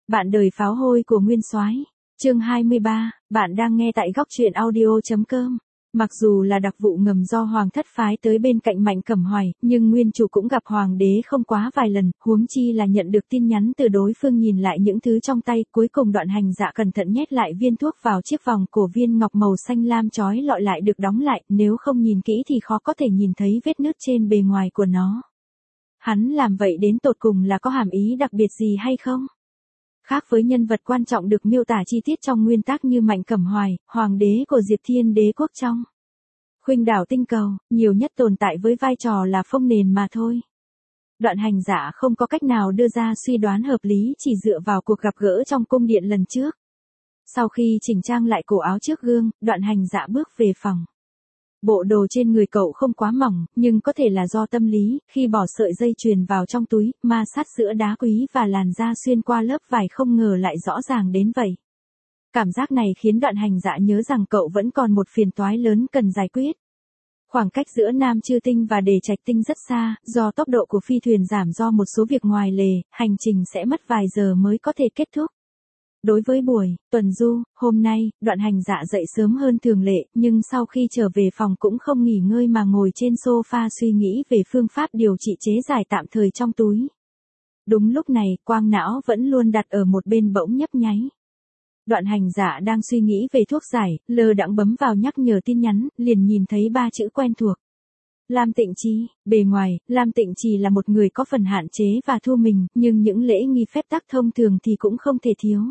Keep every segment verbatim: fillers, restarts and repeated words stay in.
Bạn đời pháo hôi của Nguyên Soái. Chương hai mươi ba, bạn đang nghe tại góc truyện audio chấm com. Mặc dù là đặc vụ ngầm do Hoàng thất phái tới bên cạnh Mạnh Cẩm Hoài, nhưng nguyên chủ cũng gặp Hoàng đế không quá vài lần, huống chi là nhận được tin nhắn từ đối phương nhìn lại những thứ trong tay, cuối cùng Đoạn Hành Dạ cẩn thận nhét lại viên thuốc vào chiếc vòng cổ viên ngọc màu xanh lam chói lọi lại được đóng lại, nếu không nhìn kỹ thì khó có thể nhìn thấy vết nứt trên bề ngoài của nó. Hắn làm vậy đến tột cùng là có hàm ý đặc biệt gì hay không? Khác với nhân vật quan trọng được miêu tả chi tiết trong nguyên tác như Mạnh Cẩm Hoài, hoàng đế của Diệp Thiên Đế quốc trong Khuynh Đảo Tinh Cầu, nhiều nhất tồn tại với vai trò là phông nền mà thôi. Đoạn Hành Dạ không có cách nào đưa ra suy đoán hợp lý chỉ dựa vào cuộc gặp gỡ trong cung điện lần trước. Sau khi chỉnh trang lại cổ áo trước gương, Đoạn Hành Dạ bước về phòng. Bộ đồ trên người cậu không quá mỏng, nhưng có thể là do tâm lý, khi bỏ sợi dây chuyền vào trong túi, ma sát giữa đá quý và làn da xuyên qua lớp vải không ngờ lại rõ ràng đến vậy. Cảm giác này khiến Đoạn Hành Dạ nhớ rằng cậu vẫn còn một phiền toái lớn cần giải quyết. Khoảng cách giữa Nam Chư Tinh và Đề Trạch Tinh rất xa, do tốc độ của phi thuyền giảm do một số việc ngoài lề, hành trình sẽ mất vài giờ mới có thể kết thúc. Đối với buổi tuần du, hôm nay, Đoạn Hành Dạ dậy sớm hơn thường lệ, nhưng sau khi trở về phòng cũng không nghỉ ngơi mà ngồi trên sofa suy nghĩ về phương pháp điều trị chế giải tạm thời trong túi. Đúng lúc này, quang não vẫn luôn đặt ở một bên bỗng nhấp nháy. Đoạn Hành Dạ đang suy nghĩ về thuốc giải, lơ đãng bấm vào nhắc nhở tin nhắn, liền nhìn thấy ba chữ quen thuộc. Lam Tịnh Chi. Bề ngoài, Lam Tịnh Chi là một người có phần hạn chế và thu mình, nhưng những lễ nghi phép tắc thông thường thì cũng không thể thiếu.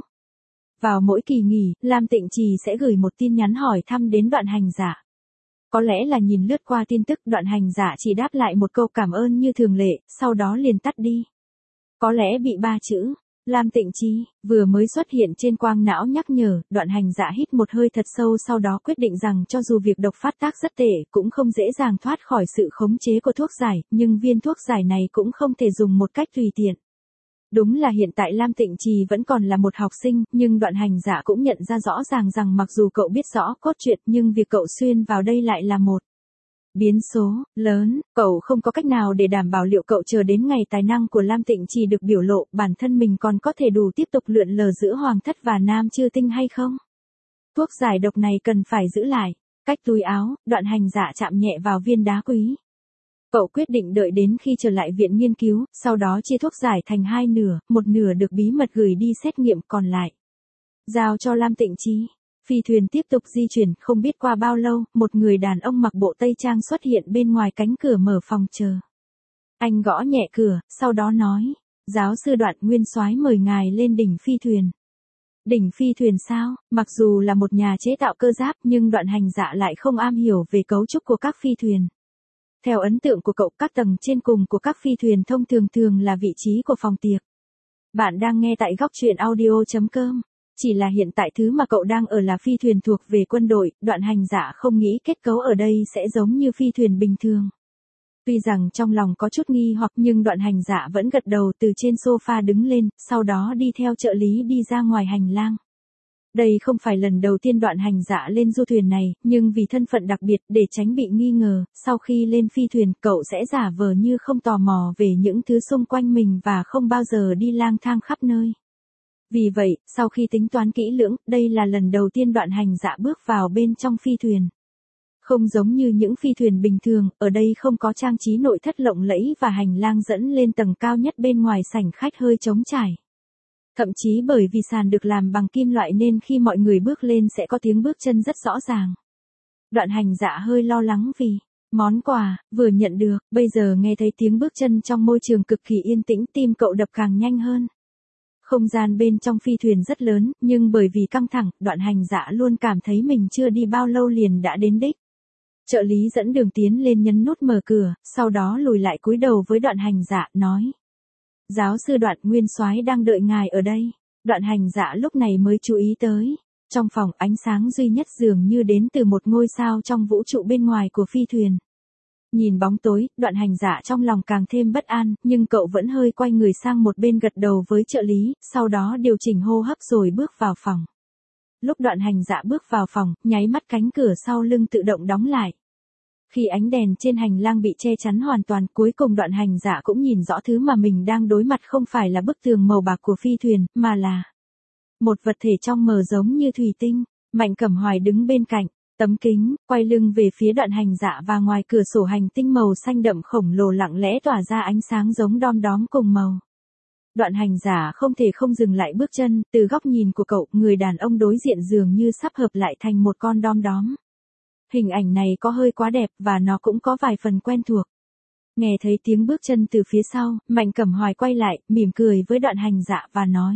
Vào mỗi kỳ nghỉ, Lam Tịnh Trì sẽ gửi một tin nhắn hỏi thăm đến Đoạn Hành Dạ. Có lẽ là nhìn lướt qua tin tức, Đoạn Hành Dạ chỉ đáp lại một câu cảm ơn như thường lệ, sau đó liền tắt đi. Có lẽ bị ba chữ Lam Tịnh Chi vừa mới xuất hiện trên quang não nhắc nhở, Đoạn Hành Dạ hít một hơi thật sâu, sau đó quyết định rằng cho dù việc độc phát tác rất tệ, cũng không dễ dàng thoát khỏi sự khống chế của thuốc giải, nhưng viên thuốc giải này cũng không thể dùng một cách tùy tiện. Đúng là hiện tại Lam Tịnh Trì vẫn còn là một học sinh, nhưng Đoạn Hành Dạ cũng nhận ra rõ ràng rằng mặc dù cậu biết rõ cốt truyện, nhưng việc cậu xuyên vào đây lại là một biến số lớn, cậu không có cách nào để đảm bảo liệu cậu chờ đến ngày tài năng của Lam Tịnh Trì được biểu lộ, bản thân mình còn có thể đủ tiếp tục lượn lờ giữa Hoàng thất và Nam Chư Tinh hay không? Thuốc giải độc này cần phải giữ lại. Cách túi áo, Đoạn Hành Dạ chạm nhẹ vào viên đá quý. Cậu quyết định đợi đến khi trở lại viện nghiên cứu, sau đó chia thuốc giải thành hai nửa, một nửa được bí mật gửi đi xét nghiệm, còn lại giao cho Lam Tịnh Chi. Phi thuyền tiếp tục di chuyển, không biết qua bao lâu, một người đàn ông mặc bộ tây trang xuất hiện bên ngoài cánh cửa mở phòng chờ. Anh gõ nhẹ cửa, sau đó nói, giáo sư Đoạn, Nguyên soái mời ngài lên đỉnh phi thuyền. Đỉnh phi thuyền sao? Mặc dù là một nhà chế tạo cơ giáp, nhưng Đoạn Hành Dạ lại không am hiểu về cấu trúc của các phi thuyền. Theo ấn tượng của cậu, các tầng trên cùng của các phi thuyền thông thường thường là vị trí của phòng tiệc. Bạn đang nghe tại góc truyện audio chấm com. Chỉ là hiện tại thứ mà cậu đang ở là phi thuyền thuộc về quân đội, Đoạn Hành Dạ không nghĩ kết cấu ở đây sẽ giống như phi thuyền bình thường. Tuy rằng trong lòng có chút nghi hoặc, nhưng Đoạn Hành Dạ vẫn gật đầu, từ trên sofa đứng lên, sau đó đi theo trợ lý đi ra ngoài hành lang. Đây không phải lần đầu tiên Đoạn Hành Dạ lên du thuyền này, nhưng vì thân phận đặc biệt, để tránh bị nghi ngờ, sau khi lên phi thuyền, cậu sẽ giả vờ như không tò mò về những thứ xung quanh mình và không bao giờ đi lang thang khắp nơi. Vì vậy, sau khi tính toán kỹ lưỡng, đây là lần đầu tiên Đoạn Hành Dạ bước vào bên trong phi thuyền. Không giống như những phi thuyền bình thường, ở đây không có trang trí nội thất lộng lẫy và hành lang dẫn lên tầng cao nhất bên ngoài sảnh khách hơi trống trải. Thậm chí bởi vì sàn được làm bằng kim loại nên khi mọi người bước lên sẽ có tiếng bước chân rất rõ ràng. Đoạn Hành Dạ hơi lo lắng vì món quà vừa nhận được, bây giờ nghe thấy tiếng bước chân trong môi trường cực kỳ yên tĩnh, tim cậu đập càng nhanh hơn. Không gian bên trong phi thuyền rất lớn, nhưng bởi vì căng thẳng, Đoạn Hành Dạ luôn cảm thấy mình chưa đi bao lâu liền đã đến đích. Trợ lý dẫn đường tiến lên nhấn nút mở cửa, sau đó lùi lại cúi đầu với Đoạn Hành Dạ, nói. Giáo sư Đoạn, Nguyên soái đang đợi ngài ở đây. Đoạn Hành Dạ lúc này mới chú ý tới. Trong phòng, ánh sáng duy nhất dường như đến từ một ngôi sao trong vũ trụ bên ngoài của phi thuyền. Nhìn bóng tối, Đoạn Hành Dạ trong lòng càng thêm bất an, nhưng cậu vẫn hơi quay người sang một bên gật đầu với trợ lý, sau đó điều chỉnh hô hấp rồi bước vào phòng. Lúc Đoạn Hành Dạ bước vào phòng, nháy mắt cánh cửa sau lưng tự động đóng lại. Khi ánh đèn trên hành lang bị che chắn hoàn toàn, cuối cùng Đoạn Hành Dạ cũng nhìn rõ thứ mà mình đang đối mặt không phải là bức tường màu bạc của phi thuyền, mà là một vật thể trong mờ giống như thủy tinh. Mạnh Cẩm Hoài đứng bên cạnh tấm kính, quay lưng về phía Đoạn Hành Dạ và ngoài cửa sổ hành tinh màu xanh đậm khổng lồ lặng lẽ tỏa ra ánh sáng giống đom đóm cùng màu. Đoạn Hành Giả không thể không dừng lại bước chân, từ góc nhìn của cậu, người đàn ông đối diện dường như sắp hợp lại thành một con đom đóm. Hình ảnh này có hơi quá đẹp và nó cũng có vài phần quen thuộc. Nghe thấy tiếng bước chân từ phía sau, Mạnh Cẩm Hoài quay lại, mỉm cười với Đoạn Hành Dạ và nói.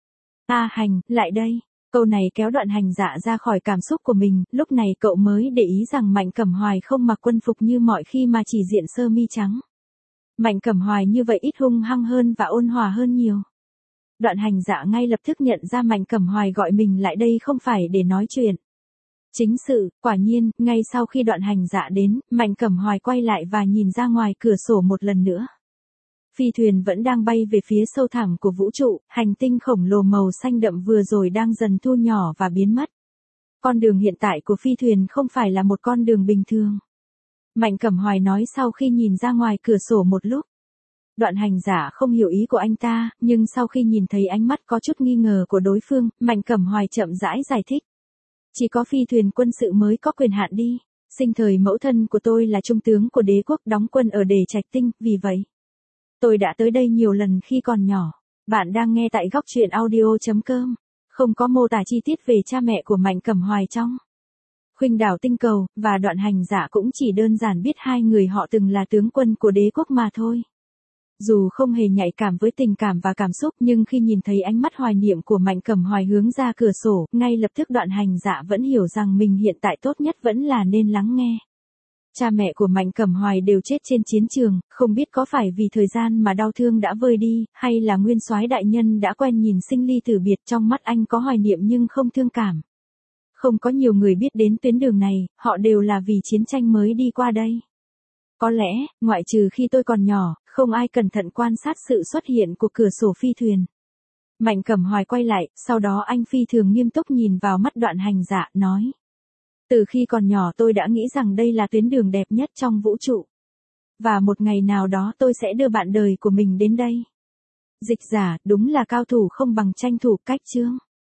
A Hành, lại đây. Câu này kéo Đoạn Hành Dạ ra khỏi cảm xúc của mình, lúc này cậu mới để ý rằng Mạnh Cẩm Hoài không mặc quân phục như mọi khi mà chỉ diện sơ mi trắng. Mạnh Cẩm Hoài như vậy ít hung hăng hơn và ôn hòa hơn nhiều. Đoạn Hành Dạ ngay lập tức nhận ra Mạnh Cẩm Hoài gọi mình lại đây không phải để nói chuyện chính sự. Quả nhiên, ngay sau khi Đoạn Hành Dạ đến, Mạnh Cẩm Hoài quay lại và nhìn ra ngoài cửa sổ một lần nữa. Phi thuyền vẫn đang bay về phía sâu thẳm của vũ trụ, hành tinh khổng lồ màu xanh đậm vừa rồi đang dần thu nhỏ và biến mất. Con đường hiện tại của phi thuyền không phải là một con đường bình thường. Mạnh Cẩm Hoài nói sau khi nhìn ra ngoài cửa sổ một lúc. Đoạn Hành Giả không hiểu ý của anh ta, nhưng sau khi nhìn thấy ánh mắt có chút nghi ngờ của đối phương, Mạnh Cẩm Hoài chậm rãi giải thích. Chỉ có phi thuyền quân sự mới có quyền hạn đi. Sinh thời mẫu thân của tôi là trung tướng của đế quốc đóng quân ở Đề Trạch Tinh, vì vậy tôi đã tới đây nhiều lần khi còn nhỏ. Bạn đang nghe tại góc truyện audio chấm com. Không có mô tả chi tiết về cha mẹ của Mạnh Cẩm Hoài trong Khuynh Đảo Tinh Cầu, và Đoạn Hành Giả cũng chỉ đơn giản biết hai người họ từng là tướng quân của đế quốc mà thôi. Dù không hề nhạy cảm với tình cảm và cảm xúc, nhưng khi nhìn thấy ánh mắt hoài niệm của Mạnh Cẩm Hoài hướng ra cửa sổ, ngay lập tức Đoạn Hành Dạ vẫn hiểu rằng mình hiện tại tốt nhất vẫn là nên lắng nghe. Cha mẹ của Mạnh Cẩm Hoài đều chết trên chiến trường, không biết có phải vì thời gian mà đau thương đã vơi đi, hay là Nguyên Soái đại nhân đã quen nhìn sinh ly tử biệt. Trong mắt anh có hoài niệm nhưng không thương cảm. Không có nhiều người biết đến tuyến đường này, họ đều là vì chiến tranh mới đi qua đây. Có lẽ, ngoại trừ khi tôi còn nhỏ, không ai cẩn thận quan sát sự xuất hiện của cửa sổ phi thuyền. Mạnh Cẩm Hoài quay lại, sau đó anh phi thường nghiêm túc nhìn vào mắt Đoạn Hành Dạ, nói. Từ khi còn nhỏ tôi đã nghĩ rằng đây là tuyến đường đẹp nhất trong vũ trụ. Và một ngày nào đó tôi sẽ đưa bạn đời của mình đến đây. Dịch giả, đúng là cao thủ không bằng tranh thủ. Cách chương